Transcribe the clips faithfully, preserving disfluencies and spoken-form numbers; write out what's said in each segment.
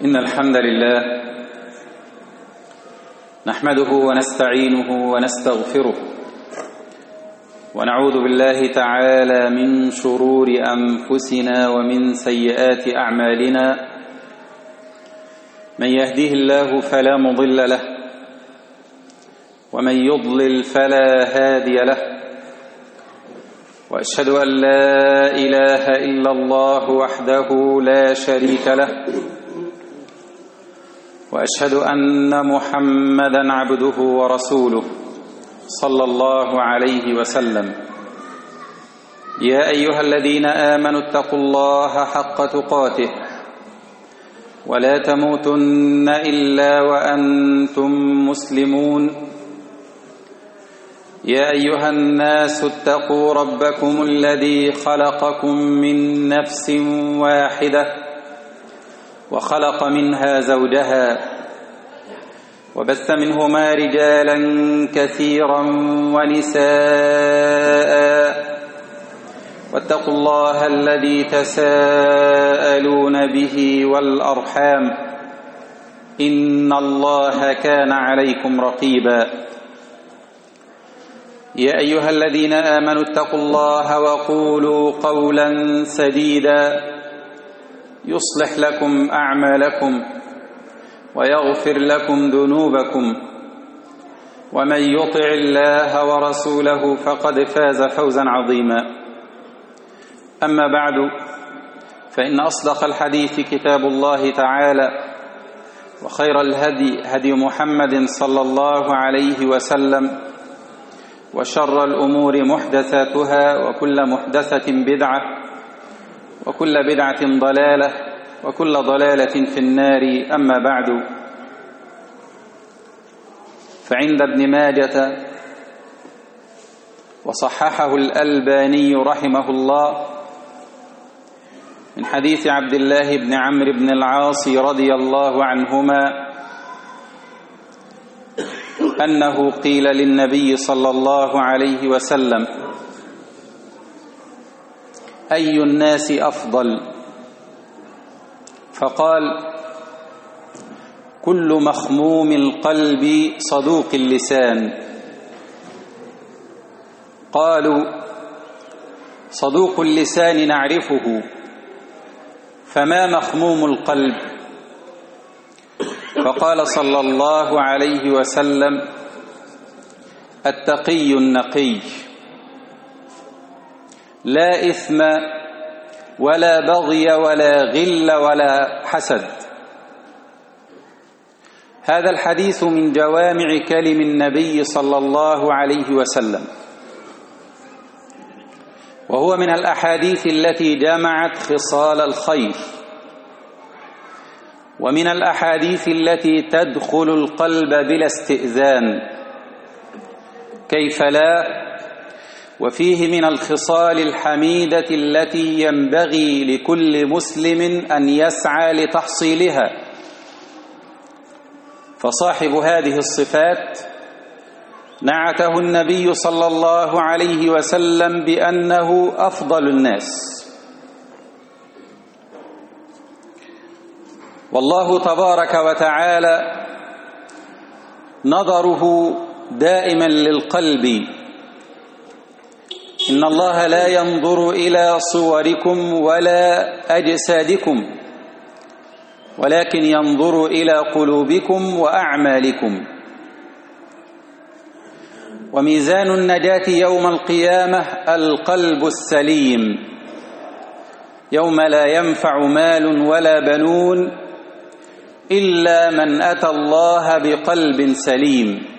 إن الحمد لله نحمده ونستعينه ونستغفره ونعوذ بالله تعالى من شرور أنفسنا ومن سيئات أعمالنا. من يهده الله فلا مضل له ومن يضلل فلا هادي له، وأشهد أن لا إله إلا الله وحده لا شريك له، وأشهد أن محمدًا عبده ورسوله صلى الله عليه وسلم. يا أيها الذين آمنوا اتقوا الله حق تقاته ولا تموتن إلا وأنتم مسلمون. يا أيها الناس اتقوا ربكم الذي خلقكم من نفس واحدة وخلق منها زوجها وبث منهما رجالا كثيرا ونساء، واتقوا الله الذي تساءلون به والأرحام إن الله كان عليكم رقيبا. يا أيها الذين آمنوا اتقوا الله وقولوا قولا سديدا يصلح لكم أعمالكم ويغفر لكم ذنوبكم، ومن يطع الله ورسوله فقد فاز فوزا عظيما. أما بعد، فإن أصدق الحديث كتاب الله تعالى، وخير الهدي هدي محمد صلى الله عليه وسلم، وشر الأمور محدثاتها، وكل محدثة بدعة، وكل بدعة ضلالة، وكل ضلالة في النار. أما بعد، فعند ابن ماجة وصححه الألباني رحمه الله من حديث عبد الله بن عمرو بن العاص رضي الله عنهما أنه قيل للنبي صلى الله عليه وسلم: أي الناس أفضل؟ فقال: كل مخموم القلب صدوق اللسان. قالوا: صدوق اللسان نعرفه، فما مخموم القلب؟ فقال صلى الله عليه وسلم: التقي النقي، لا إثم ولا بغي ولا غل ولا حسد. هذا الحديث من جوامع كلم النبي صلى الله عليه وسلم، وهو من الأحاديث التي جمعت خصال الخير، ومن الأحاديث التي تدخل القلب بلا استئذان، كيف لا؟ وفيه من الخصال الحميدة التي ينبغي لكل مسلم أن يسعى لتحصيلها. فصاحب هذه الصفات نعته النبي صلى الله عليه وسلم بأنه أفضل الناس. والله تبارك وتعالى نظره دائما للقلب. إن الله لا ينظر إلى صوركم ولا أجسادكم، ولكن ينظر إلى قلوبكم وأعمالكم. وميزان النجاة يوم القيامة القلب السليم، يوم لا ينفع مال ولا بنون إلا من أتى الله بقلب سليم.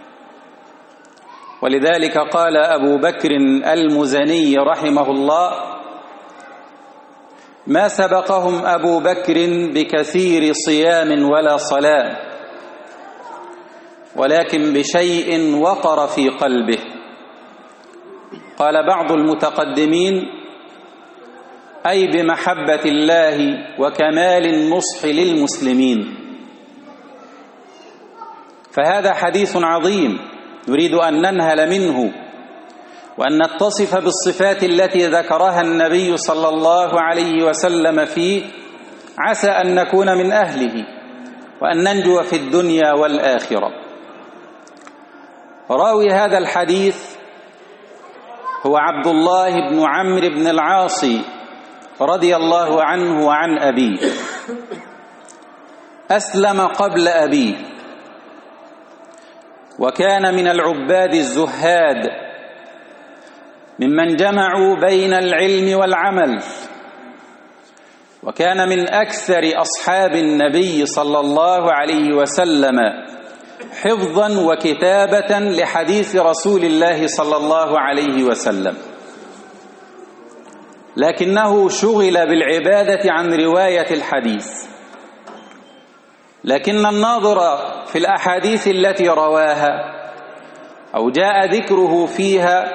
ولذلك قال أبو بكر المزني رحمه الله: ما سبقهم أبو بكر بكثير صيام ولا صلاة، ولكن بشيء وقر في قلبه. قال بعض المتقدمين: أي بمحبة الله وكمال النصح للمسلمين. فهذا حديث عظيم نريد أن ننهل منه، وأن نتصف بالصفات التي ذكرها النبي صلى الله عليه وسلم فيه عسى أن نكون من أهله وأن ننجو في الدنيا والآخرة. راوي هذا الحديث هو عبد الله بن عمرو بن العاص رضي الله عنه وعن أبيه. أسلم قبل أبيه، وكان من العباد الزهاد ممن جمعوا بين العلم والعمل، وكان من أكثر أصحاب النبي صلى الله عليه وسلم حفظا وكتابة لحديث رسول الله صلى الله عليه وسلم، لكنه شغل بالعبادة عن رواية الحديث. لكن الناظر في الأحاديث التي رواها أو جاء ذكره فيها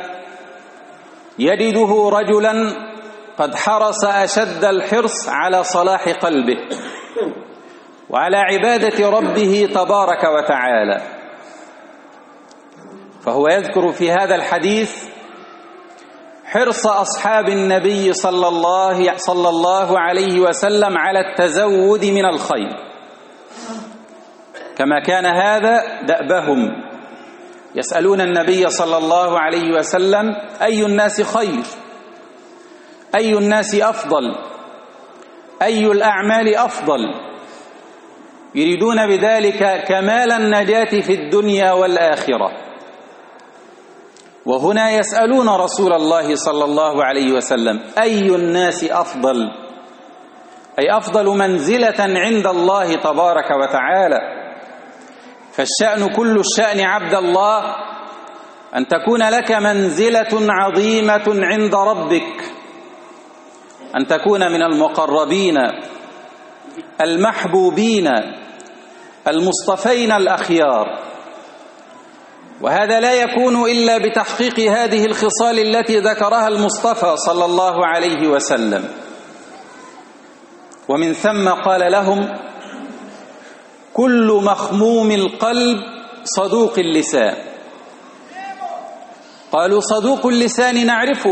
يجده رجلا قد حرص أشد الحرص على صلاح قلبه وعلى عبادة ربه تبارك وتعالى. فهو يذكر في هذا الحديث حرص أصحاب النبي صلى الله, صلى الله عليه وسلم على التزود من الخير، كما كان هذا دأبهم، يسألون النبي صلى الله عليه وسلم أي الناس خير، أي الناس أفضل، أي الأعمال أفضل، يريدون بذلك كمال النجاة في الدنيا والآخرة. وهنا يسألون رسول الله صلى الله عليه وسلم أي الناس أفضل، أي أفضل منزلة عند الله تبارك وتعالى. فالشأن كل الشأن عبد الله أن تكون لك منزلة عظيمة عند ربك، أن تكون من المقربين المحبوبين المصطفين الأخيار. وهذا لا يكون إلا بتحقيق هذه الخصال التي ذكرها المصطفى صلى الله عليه وسلم. ومن ثم قال لهم كل مخموم القلب صدوق اللسان. قالوا صدوق اللسان نعرفه،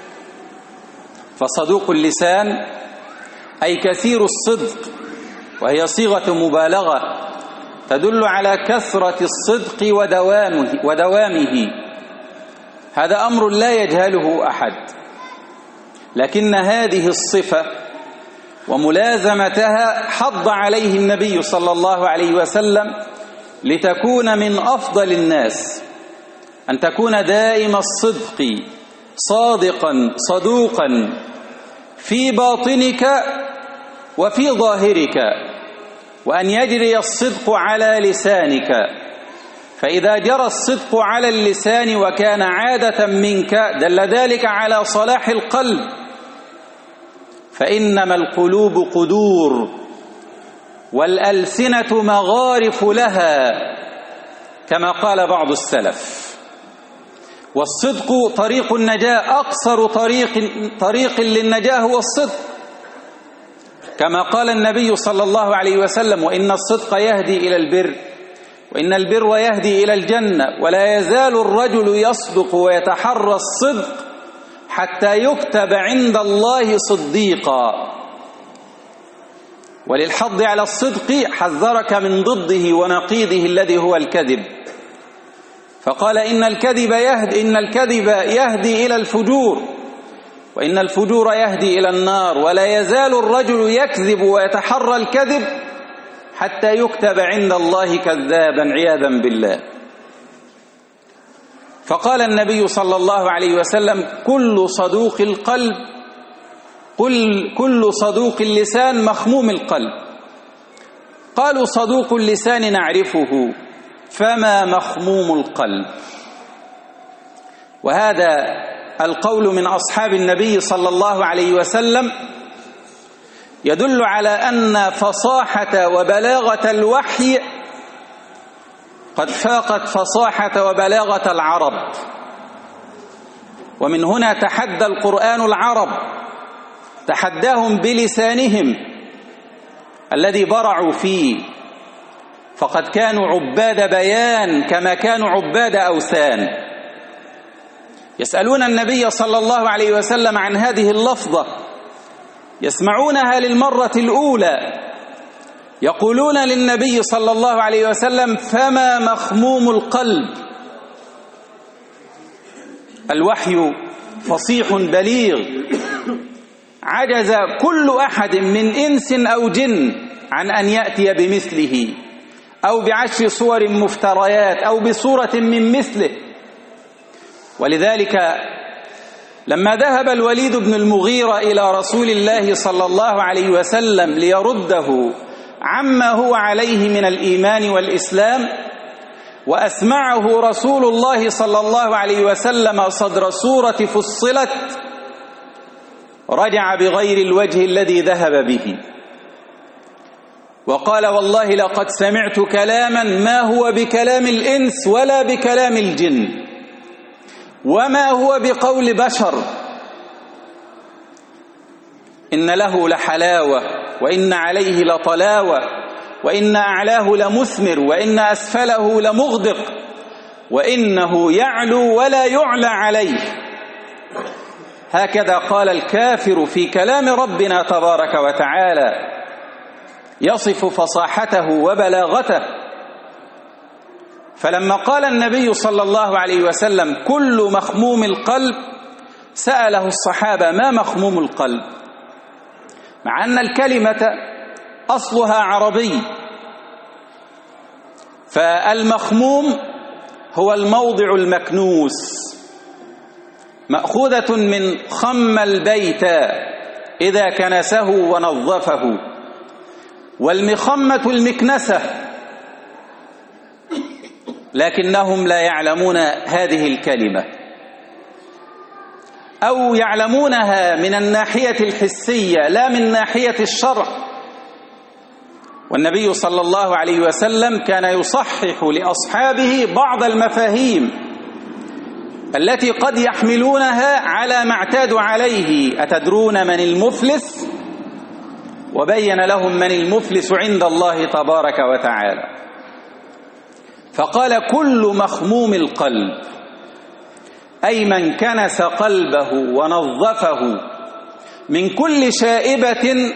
فصدوق اللسان أي كثير الصدق، وهي صيغة مبالغة تدل على كثرة الصدق ودوامه, ودوامه. هذا أمر لا يجهله أحد، لكن هذه الصفة وملازمتها حض عليه النبي صلى الله عليه وسلم لتكون من أفضل الناس، أن تكون دائم الصدق صادقا صدوقا في باطنك وفي ظاهرك، وأن يجري الصدق على لسانك. فإذا جرى الصدق على اللسان وكان عادة منك دل ذلك على صلاح القلب، فإنما القلوب قدور والألسنة مغارف لها، كما قال بعض السلف. والصدق طريق النجاة، أقصر طريق, طريق للنجاة هو الصدق، كما قال النبي صلى الله عليه وسلم وإن الصدق يهدي إلى البر وإن البر يهدي إلى الجنة، ولا يزال الرجل يصدق ويتحرى الصدق حتى يكتب عند الله صديقا. وللحض على الصدق حذرك من ضده ونقيضه الذي هو الكذب، فقال إن الكذب يهدي, إن الكذب يهدي إلى الفجور وإن الفجور يهدي إلى النار، ولا يزال الرجل يكذب ويتحرى الكذب حتى يكتب عند الله كذابا عياذا بالله. فقال النبي صلى الله عليه وسلم كل صدوق القلب كل, كل صدوق اللسان مخموم القلب. قالوا صدوق اللسان نعرفه، فما مخموم القلب؟ وهذا القول من أصحاب النبي صلى الله عليه وسلم يدل على أن فصاحة وبلاغة الوحي قد فاقت فصاحة وبلاغة العرب. ومن هنا تحدى القرآن العرب، تحداهم بلسانهم الذي برعوا فيه، فقد كانوا عباد بيان كما كانوا عباد أوثان. يسألون النبي صلى الله عليه وسلم عن هذه اللفظة يسمعونها للمرة الأولى يقولون للنبي صلى الله عليه وسلم: فما مخموم القلب؟ الوحي فصيح بليغ، عجز كل أحد من إنس أو جن عن أن يأتي بمثله أو بعشر صور مفتريات أو بصورة من مثله. ولذلك لما ذهب الوليد بن المغيرة إلى رسول الله صلى الله عليه وسلم ليرده عما هو عليه من الإيمان والإسلام، وأسمعه رسول الله صلى الله عليه وسلم صدر سورة فصلت، رجع بغير الوجه الذي ذهب به وقال: والله لقد سمعت كلاما ما هو بكلام الإنس ولا بكلام الجن وما هو بقول بشر، إن له لحلاوة وإن عليه لطلاوة وإن أعلاه لمثمر وإن أسفله لمغدق وإنه يعلو ولا يعلى عليه. هكذا قال الكافر في كلام ربنا تبارك وتعالى، يصف فصاحته وبلاغته. فلما قال النبي صلى الله عليه وسلم: كل مخموم القلب، سأله الصحابة: ما مخموم القلب؟ مع أن الكلمة أصلها عربي، فالمخموم هو الموضع المكنوس، مأخوذة من خم البيت إذا كنسه ونظفه، والمخمة المكنسة، لكنهم لا يعلمون هذه الكلمة أو يعلمونها من الناحية الحسية لا من ناحية الشرع. والنبي صلى الله عليه وسلم كان يصحح لأصحابه بعض المفاهيم التي قد يحملونها على ما اعتادوا عليه. أتدرون من المفلس؟ وبين لهم من المفلس عند الله تبارك وتعالى. فقال: كل مخموم القلب، أي من كنس قلبه ونظفه من كل شائبة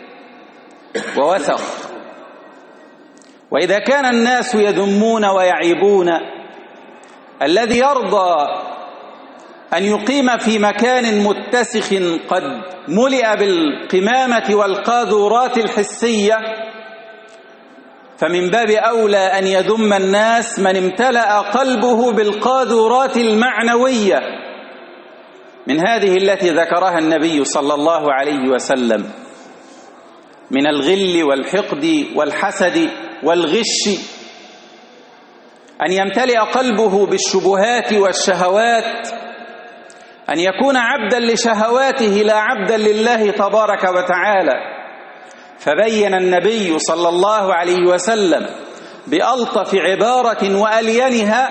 ووسخ. وإذا كان الناس يذمون ويعيبون الذي يرضى أن يقيم في مكان متسخ قد ملئ بالقمامة والقاذورات الحسية، فمن باب أولى أن يذم الناس من امتلأ قلبه بالقاذورات المعنوية من هذه التي ذكرها النبي صلى الله عليه وسلم من الغل والحقد والحسد والغش، أن يمتلئ قلبه بالشبهات والشهوات، أن يكون عبدا لشهواته لا عبدا لله تبارك وتعالى. فبين النبي صلى الله عليه وسلم بألطف عبارة وألينها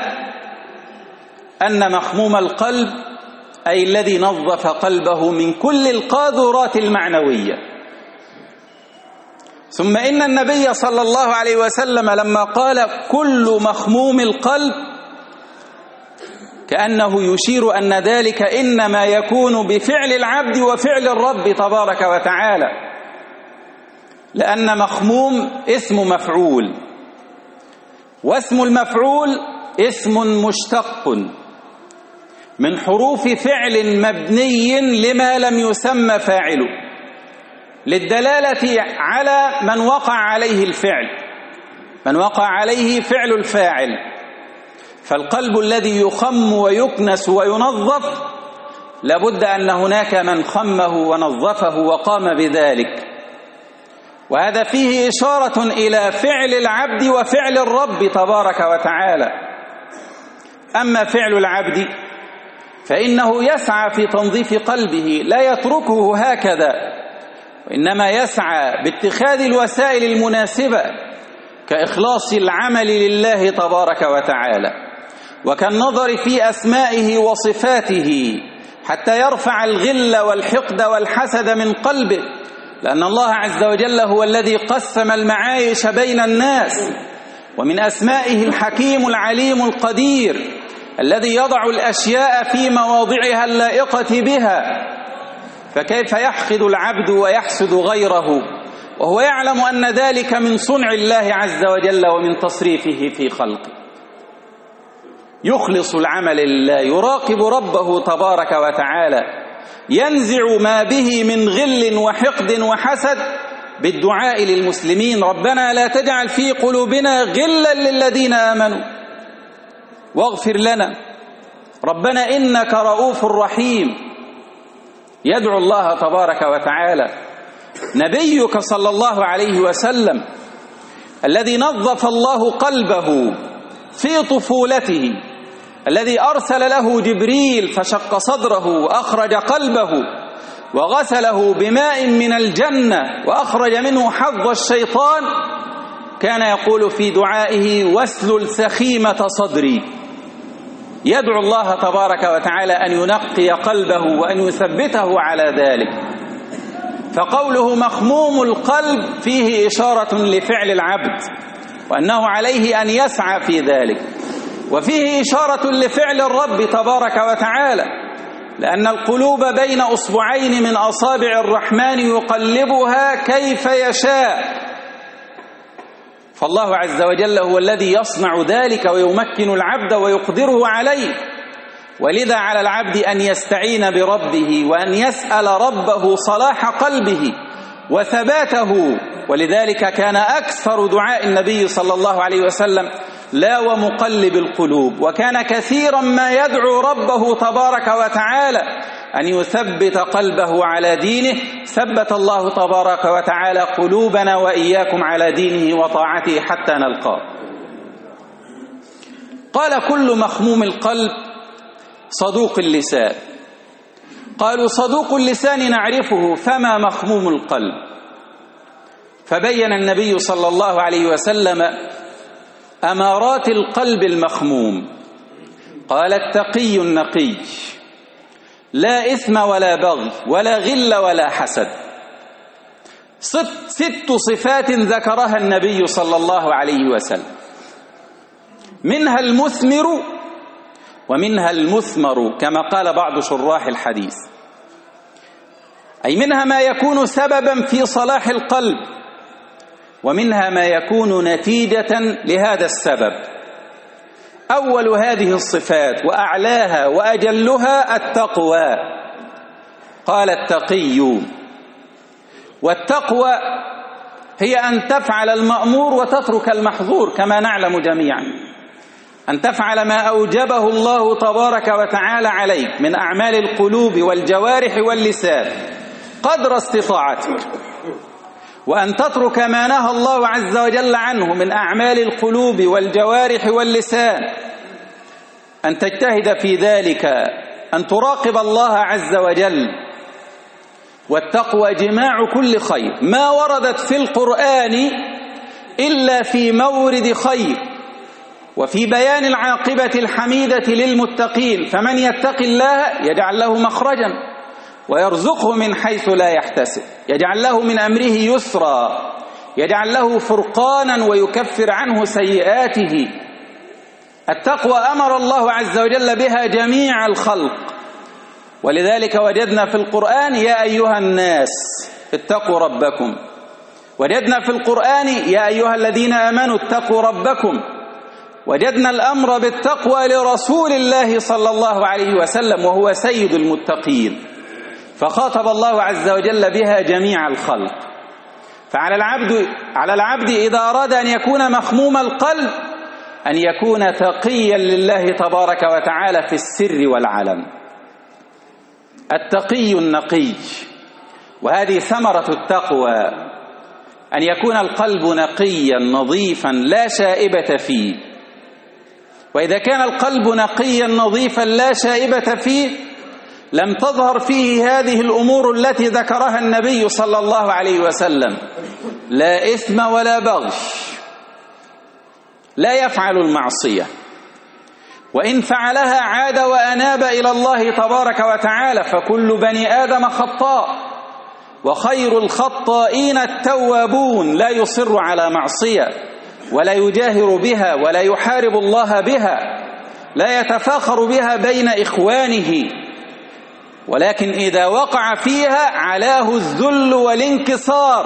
أن مخموم القلب أي الذي نظف قلبه من كل القاذورات المعنوية. ثم إن النبي صلى الله عليه وسلم لما قال كل مخموم القلب كأنه يشير أن ذلك إنما يكون بفعل العبد وفعل الرب تبارك وتعالى، لأن مخموم اسم مفعول، واسم المفعول اسم مشتق من حروف فعل مبني لما لم يسمى فاعله، للدلالة على من وقع عليه الفعل، من وقع عليه فعل الفاعل. فالقلب الذي يخم ويكنس وينظف لابد أن هناك من خمه ونظفه وقام بذلك، وهذا فيه إشارة إلى فعل العبد وفعل الرب تبارك وتعالى. أما فعل العبد فإنه يسعى في تنظيف قلبه، لا يتركه هكذا، وإنما يسعى باتخاذ الوسائل المناسبة كإخلاص العمل لله تبارك وتعالى، وكالنظر في أسمائه وصفاته حتى يرفع الغل والحقد والحسد من قلبه، لأن الله عز وجل هو الذي قسم المعايش بين الناس. ومن أسمائه الحكيم العليم القدير الذي يضع الأشياء في مواضعها اللائقة بها، فكيف يحقد العبد ويحسد غيره وهو يعلم أن ذلك من صنع الله عز وجل ومن تصريفه في خلقه؟ يخلص العمل لله، يراقب ربه تبارك وتعالى، ينزع ما به من غل وحقد وحسد بالدعاء للمسلمين: ربنا لا تجعل في قلوبنا غلا للذين آمنوا واغفر لنا ربنا إنك رؤوف رحيم. يدعو الله تبارك وتعالى. نبيك صلى الله عليه وسلم الذي نظف الله قلبه في طفولته، الذي أرسل له جبريل فشق صدره وأخرج قلبه وغسله بماء من الجنة وأخرج منه حظ الشيطان، كان يقول في دعائه: واسلل سخيمة صدري. يدعو الله تبارك وتعالى أن ينقي قلبه وأن يثبته على ذلك. فقوله مخموم القلب فيه إشارة لفعل العبد وأنه عليه أن يسعى في ذلك، وفيه إشارة لفعل الرب تبارك وتعالى، لأن القلوب بين أصبعين من أصابع الرحمن يقلبها كيف يشاء. فالله عز وجل هو الذي يصنع ذلك ويمكن العبد ويقدره عليه. ولذا على العبد أن يستعين بربه وأن يسأل ربه صلاح قلبه وثباته. ولذلك كان أكثر دعاء النبي صلى الله عليه وسلم: لا ومقلب القلوب. وكان كثيرا ما يدعو ربه تبارك وتعالى أن يثبت قلبه على دينه. ثبت الله تبارك وتعالى قلوبنا وإياكم على دينه وطاعته حتى نلقاه. قال: كل مخموم القلب صدوق اللسان. قالوا: صدوق اللسان نعرفه، فما مخموم القلب؟ فبين النبي صلى الله عليه وسلم أمارات القلب المخموم. قال: التقي النقي، لا إثم ولا بغي ولا غل ولا حسد. ست, ست صفات ذكرها النبي صلى الله عليه وسلم، منها المثمر ومنها المثمر كما قال بعض شراح الحديث، أي منها ما يكون سببا في صلاح القلب، ومنها ما يكون نتيجة لهذا السبب. أول هذه الصفات وأعلاها وأجلها التقوى. قال: التقي. والتقوى هي أن تفعل المأمور وتترك المحظور كما نعلم جميعا، أن تفعل ما أوجبه الله تبارك وتعالى عليك من أعمال القلوب والجوارح واللسان قدر استطاعتك، وأن تترك ما نهى الله عز وجل عنه من أعمال القلوب والجوارح واللسان، أن تجتهد في ذلك، أن تراقب الله عز وجل. والتقوى جماع كل خير، ما وردت في القرآن إلا في مورد خير وفي بيان العاقبة الحميدة للمتقين. فمن يتق الله يجعل له مخرجا ويرزقه من حيث لا يحتسب، يجعل له من أمره يسرا، يجعل له فرقانا ويكفر عنه سيئاته. التقوى أمر الله عز وجل بها جميع الخلق، ولذلك وجدنا في القرآن: يا أيها الناس اتقوا ربكم. وجدنا في القرآن: يا أيها الذين آمنوا اتقوا ربكم. وجدنا الأمر بالتقوى لرسول الله صلى الله عليه وسلم وهو سيد المتقين، فخاطب الله عز وجل بها جميع الخلق. فعلى العبد على العبد إذا أراد أن يكون مخموم القلب أن يكون تقيا لله تبارك وتعالى في السر والعلن. التقي النقي، وهذه ثمرة التقوى، أن يكون القلب نقيا نظيفا لا شائبة فيه. وإذا كان القلب نقيا نظيفا لا شائبة فيه لم تظهر فيه هذه الأمور التي ذكرها النبي صلى الله عليه وسلم: لا إثم ولا بغي، لا يفعل المعصية، وإن فعلها عاد وأناب إلى الله تبارك وتعالى، فكل بني آدم خطاء، وخير الخطائين التوابون. لا يصر على معصية ولا يجاهر بها ولا يحارب الله بها، لا يتفاخر بها بين إخوانه، ولكن إذا وقع فيها علاه الذل والانكسار،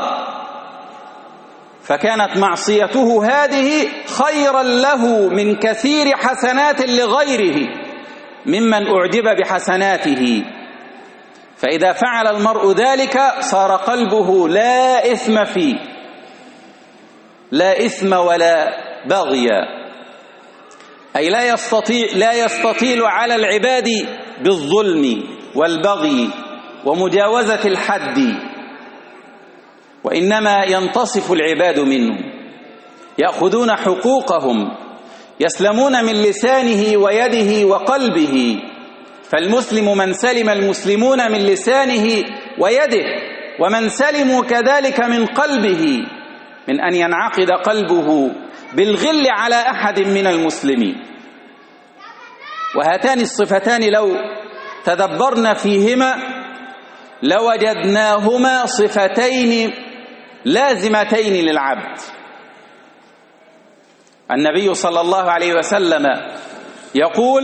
فكانت معصيته هذه خيرا له من كثير حسنات لغيره ممن أعجب بحسناته. فإذا فعل المرء ذلك صار قلبه لا إثم فيه، لا إثم ولا بغي، أي لا يستطيع لا يستطيل على العباد بالظلم والبغي ومجاوزة الحد، وإنما ينتصف العباد منه، يأخذون حقوقهم، يسلمون من لسانه ويده وقلبه. فالمسلم من سلم المسلمون من لسانه ويده، ومن سلموا كذلك من قلبه، من أن ينعقد قلبه بالغل على أحد من المسلمين. وهاتان الصفتان لو تدبرنا فيهما لوجدناهما صفتين لازمتين للعبد. النبي صلى الله عليه وسلم يقول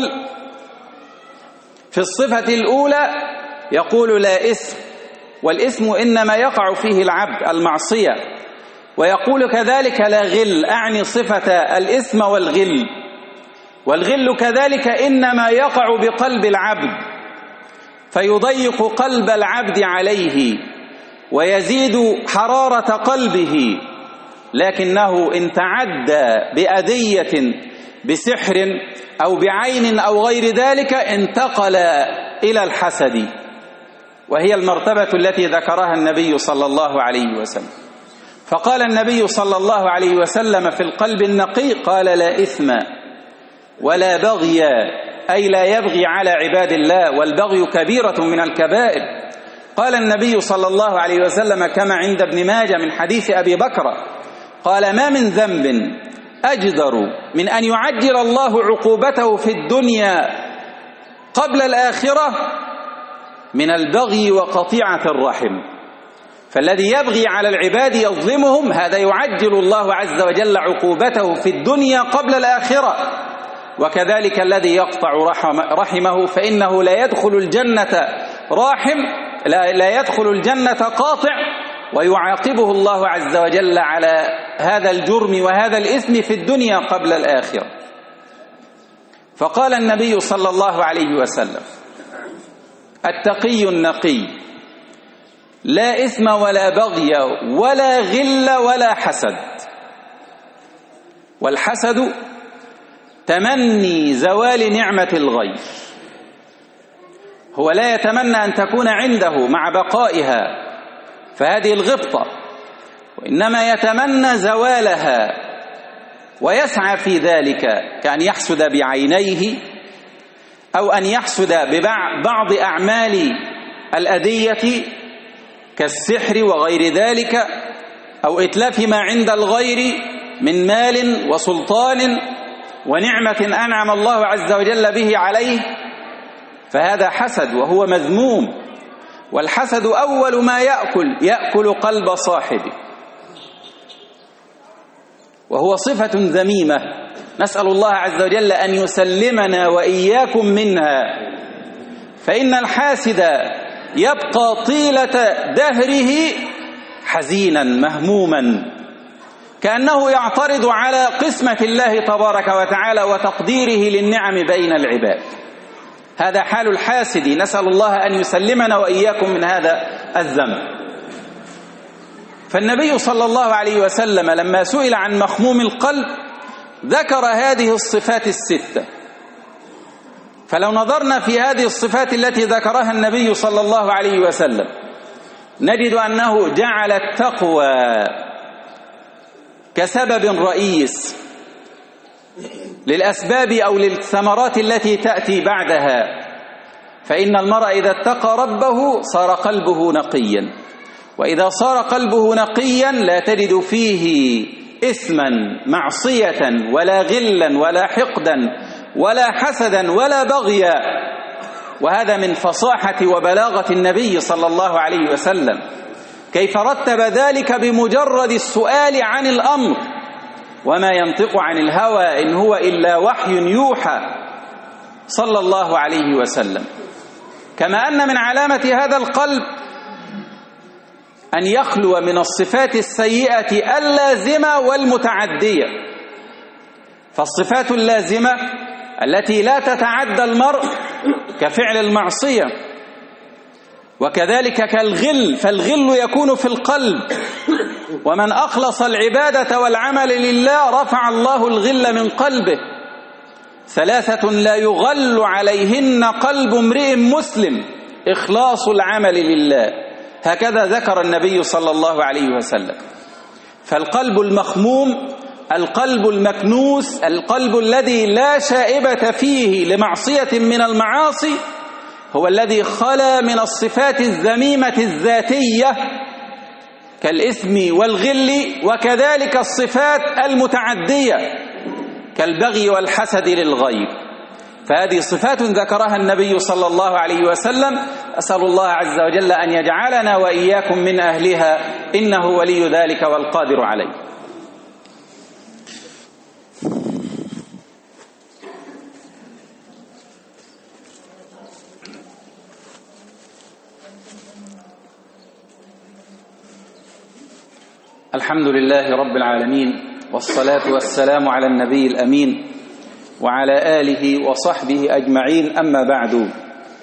في الصفة الأولى، يقول لا إثم، والإثم إنما يقع فيه العبد المعصية، ويقول كذلك لا غل، أعني صفة الإثم والغل. والغل كذلك إنما يقع بقلب العبد، فيضيق قلب العبد عليه ويزيد حرارة قلبه، لكنه إن تعدى بأذية بسحر أو بعين أو غير ذلك انتقل إلى الحسد، وهي المرتبة التي ذكرها النبي صلى الله عليه وسلم. فقال النبي صلى الله عليه وسلم في القلب النقي، قال لا إثم ولا بغي، أي لا يبغي على عباد الله، والبغي كبيرة من الكبائر. قال النبي صلى الله عليه وسلم كما عند ابن ماجه من حديث أبي بكر قال ما من ذنب أجدر من أن يعجل الله عقوبته في الدنيا قبل الآخرة من البغي وقطيعة الرحم. فالذي يبغي على العباد يظلمهم هذا يعجل الله عز وجل عقوبته في الدنيا قبل الآخرة. وكذلك الذي يقطع رحمه فإنه لا يدخل الجنة راحم لا, لا يدخل الجنة قاطع، ويعاقبه الله عز وجل على هذا الجرم وهذا الإثم في الدنيا قبل الآخرة. فقال النبي صلى الله عليه وسلم التقي النقي لا إثم ولا بغي ولا غل ولا حسد. والحسد تمني زوال نعمة الغير، هو لا يتمنى أن تكون عنده مع بقائها، فهذه الغبطة، وإنما يتمنى زوالها ويسعى في ذلك، كأن يحسد بعينيه أو أن يحسد ببعض أعمال الأذية كالسحر وغير ذلك، أو إتلاف ما عند الغير من مال وسلطان ونعمة أنعم الله عز وجل به عليه، فهذا حسد وهو مذموم. والحسد أول ما يأكل يأكل قلب صاحبه، وهو صفة ذميمة، نسأل الله عز وجل أن يسلمنا وإياكم منها. فإن الحاسد يبقى طيلة دهره حزينا مهموما، كأنه يعترض على قسمة الله تبارك وتعالى وتقديره للنعم بين العباد. هذا حال الحاسد، نسأل الله أن يسلمنا وإياكم من هذا الذنب. فالنبي صلى الله عليه وسلم لما سئل عن مخموم القلب ذكر هذه الصفات الستة. فلو نظرنا في هذه الصفات التي ذكرها النبي صلى الله عليه وسلم نجد أنه جعل التقوى كسبب رئيس للأسباب أو للثمرات التي تأتي بعدها. فإن المرء إذا اتقى ربه صار قلبه نقيا، وإذا صار قلبه نقيا لا تجد فيه إثما معصية ولا غلا ولا حقدا ولا حسدا ولا بغيا. وهذا من فصاحة وبلاغة النبي صلى الله عليه وسلم، كيف رتب ذلك بمجرد السؤال عن الأمر، وما ينطق عن الهوى إن هو إلا وحي يوحى صلى الله عليه وسلم. كما أن من علامة هذا القلب أن يخلو من الصفات السيئة اللازمة والمتعدية. فالصفات اللازمة التي لا تتعدى المرء كفعل المعصية، وكذلك كالغل، فالغل يكون في القلب، ومن أخلص العبادة والعمل لله رفع الله الغل من قلبه. ثلاثة لا يغل عليهن قلب امرئ مسلم: إخلاص العمل لله. هكذا ذكر النبي صلى الله عليه وسلم. فالقلب المخموم، القلب المكنوس، القلب الذي لا شائبة فيه لمعصية من المعاصي، هو الذي خلا من الصفات الذميمة الذاتية كالإثم والغل، وكذلك الصفات المتعدية كالبغي والحسد للغير. فهذه صفات ذكرها النبي صلى الله عليه وسلم. أسأل الله عز وجل أن يجعلنا وإياكم من أهلها، إنه ولي ذلك والقادر عليه. الحمد لله رب العالمين، والصلاة والسلام على النبي الأمين وعلى آله وصحبه أجمعين. أما بعد،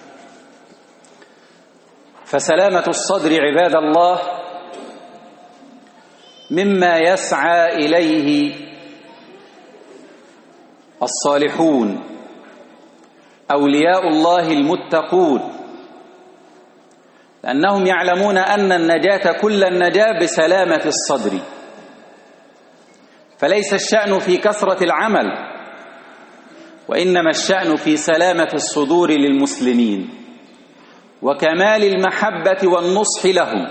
فسلامة الصدر عباد الله مما يسعى إليه الصالحون أولياء الله المتقون، لأنهم يعلمون أن النجاة كل النجاة بسلامة الصدر. فليس الشأن في كثرة العمل، وإنما الشأن في سلامة الصدور للمسلمين وكمال المحبة والنصح لهم.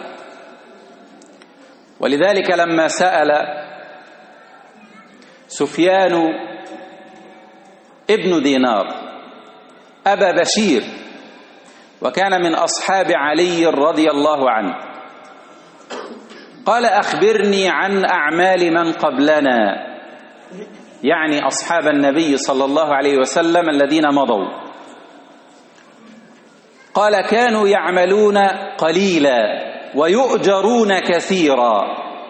ولذلك لما سأل سفيان ابن دينار أبا بشير، وكان من أصحاب علي رضي الله عنه، قال: أخبرني عن أعمال من قبلنا، يعني أصحاب النبي صلى الله عليه وسلم الذين مضوا. قال: كانوا يعملون قليلا ويؤجرون كثيرا.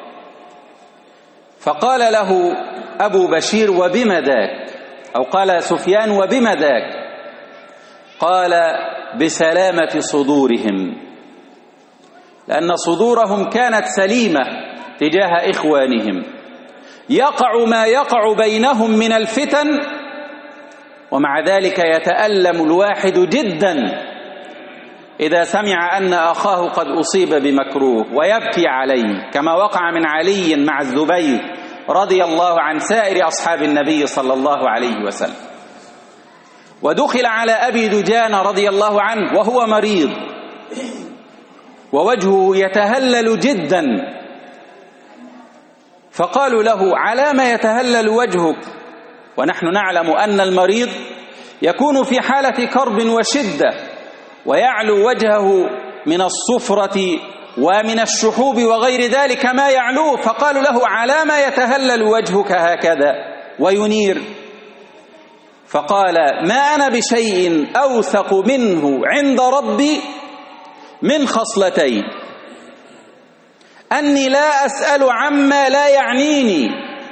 فقال له أبو بشير: وبم ذاك؟ أو قال سفيان: وبم ذاك؟ قال: بسلامة صدورهم، لأن صدورهم كانت سليمة تجاه إخوانهم، يقع ما يقع بينهم من الفتن، ومع ذلك يتألم الواحد جدا إذا سمع أن أخاه قد أصيب بمكروه ويبكي عليه، كما وقع من علي مع الزبير رضي الله عن سائر أصحاب النبي صلى الله عليه وسلم. ودخل على أبي دجان رضي الله عنه وهو مريض ووجهه يتهلل جدا، فقالوا له: على ما يتهلل وجهك؟ ونحن نعلم أن المريض يكون في حالة كرب وشدة ويعلو وجهه من الصفرة ومن الشحوب وغير ذلك ما يعلوه. فقالوا له: على ما يتهلل وجهك هكذا وينير؟ فقال: ما أنا بشيء أوثق منه عند ربي من خصلتين: أني لا أسأل عما لا يعنيني،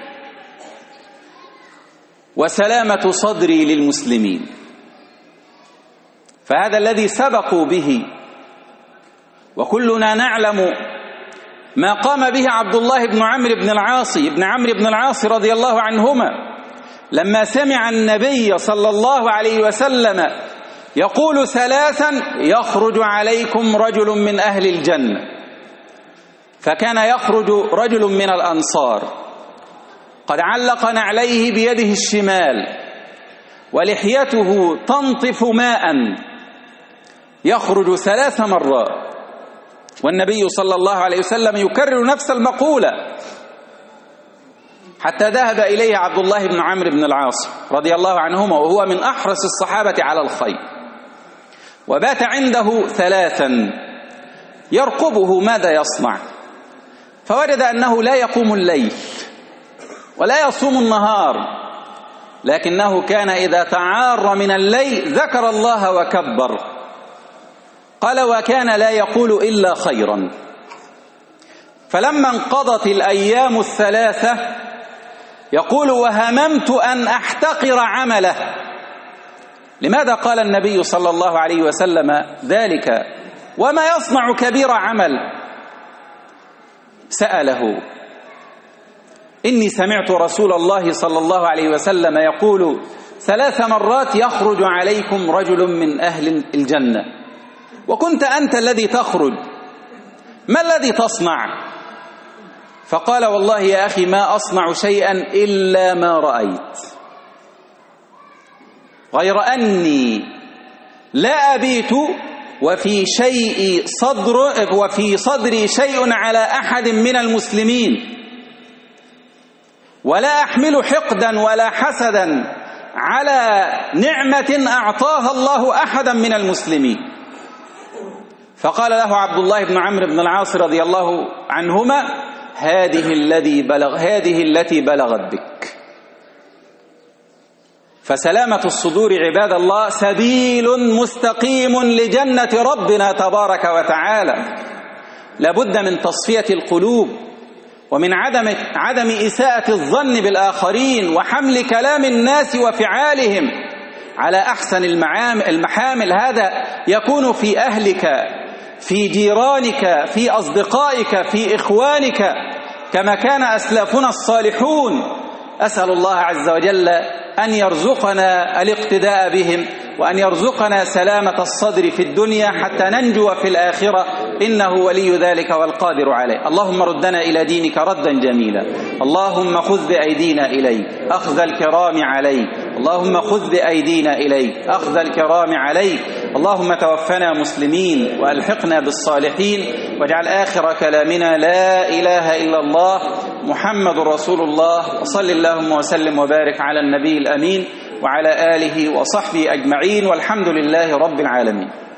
وسلامة صدري للمسلمين. فهذا الذي سبقوا به، وكلنا نعلم ما قام به عبد الله بن عمرو بن العاص بن عمرو بن العاص رضي الله عنهما لما سمع النبي صلى الله عليه وسلم يقول ثلاثا: يخرج عليكم رجل من أهل الجنة. فكان يخرج رجل من الأنصار قد علق نعليه بيده الشمال ولحيته تنطف ماء، يخرج ثلاث مرات، والنبي صلى الله عليه وسلم يكرر نفس المقولة، حتى ذهب إليه عبد الله بن عمرو بن العاص رضي الله عنهما وهو من أحرص الصحابة على الخير، وبات عنده ثلاثا يرقبه ماذا يصنع. فوجد أنه لا يقوم الليل ولا يصوم النهار، لكنه كان إذا تعار من الليل ذكر الله وكبر. قال: وكان لا يقول إلا خيرا. فلما انقضت الأيام الثلاثة يقول: وهممت أن أحتقر عمله. لماذا قال النبي صلى الله عليه وسلم ذلك وما يصنع كبير عمل؟ سأله: إني سمعت رسول الله صلى الله عليه وسلم يقول ثلاث مرات: يخرج عليكم رجل من أهل الجنة، وكنت أنت الذي تخرج، ما الذي تصنع؟ فقال: والله يا أخي ما أصنع شيئا إلا ما رأيت، غير أني لا أبيت وفي شيء صدر وفي صدري شيء على أحد من المسلمين، ولا أحمل حقدا ولا حسدا على نعمة أعطاها الله أحدا من المسلمين. فقال له عبد الله بن عمرو بن العاص رضي الله عنهما: هذه الذي بلغ هذه التي بلغت بك. فسلامة الصدور عباد الله سبيل مستقيم لجنة ربنا تبارك وتعالى. لابد من تصفية القلوب، ومن عدم عدم إساءة الظن بالآخرين، وحمل كلام الناس وفعالهم على أحسن المحامل. هذا يكون في أهلك، في جيرانك، في أصدقائك، في إخوانك، كما كان أسلافنا الصالحون. أسأل الله عز وجل أن يرزقنا الاقتداء بهم، وأن يرزقنا سلامة الصدر في الدنيا حتى ننجو في الآخرة، إنه ولي ذلك والقادر عليه. اللهم ردنا إلى دينك ردا جميلا، اللهم خذ بأيدينا إليك أخذ الكرام عليك، اللهم خذ بأيدينا إليك أخذ الكرام عليك. اللهم توفنا مسلمين وألحقنا بالصالحين، واجعل آخر كلامنا لا إله إلا الله محمد رسول الله. وصل اللهم وسلم وبارك على النبي الأمين وعلى آله وصحبه أجمعين، والحمد لله رب العالمين.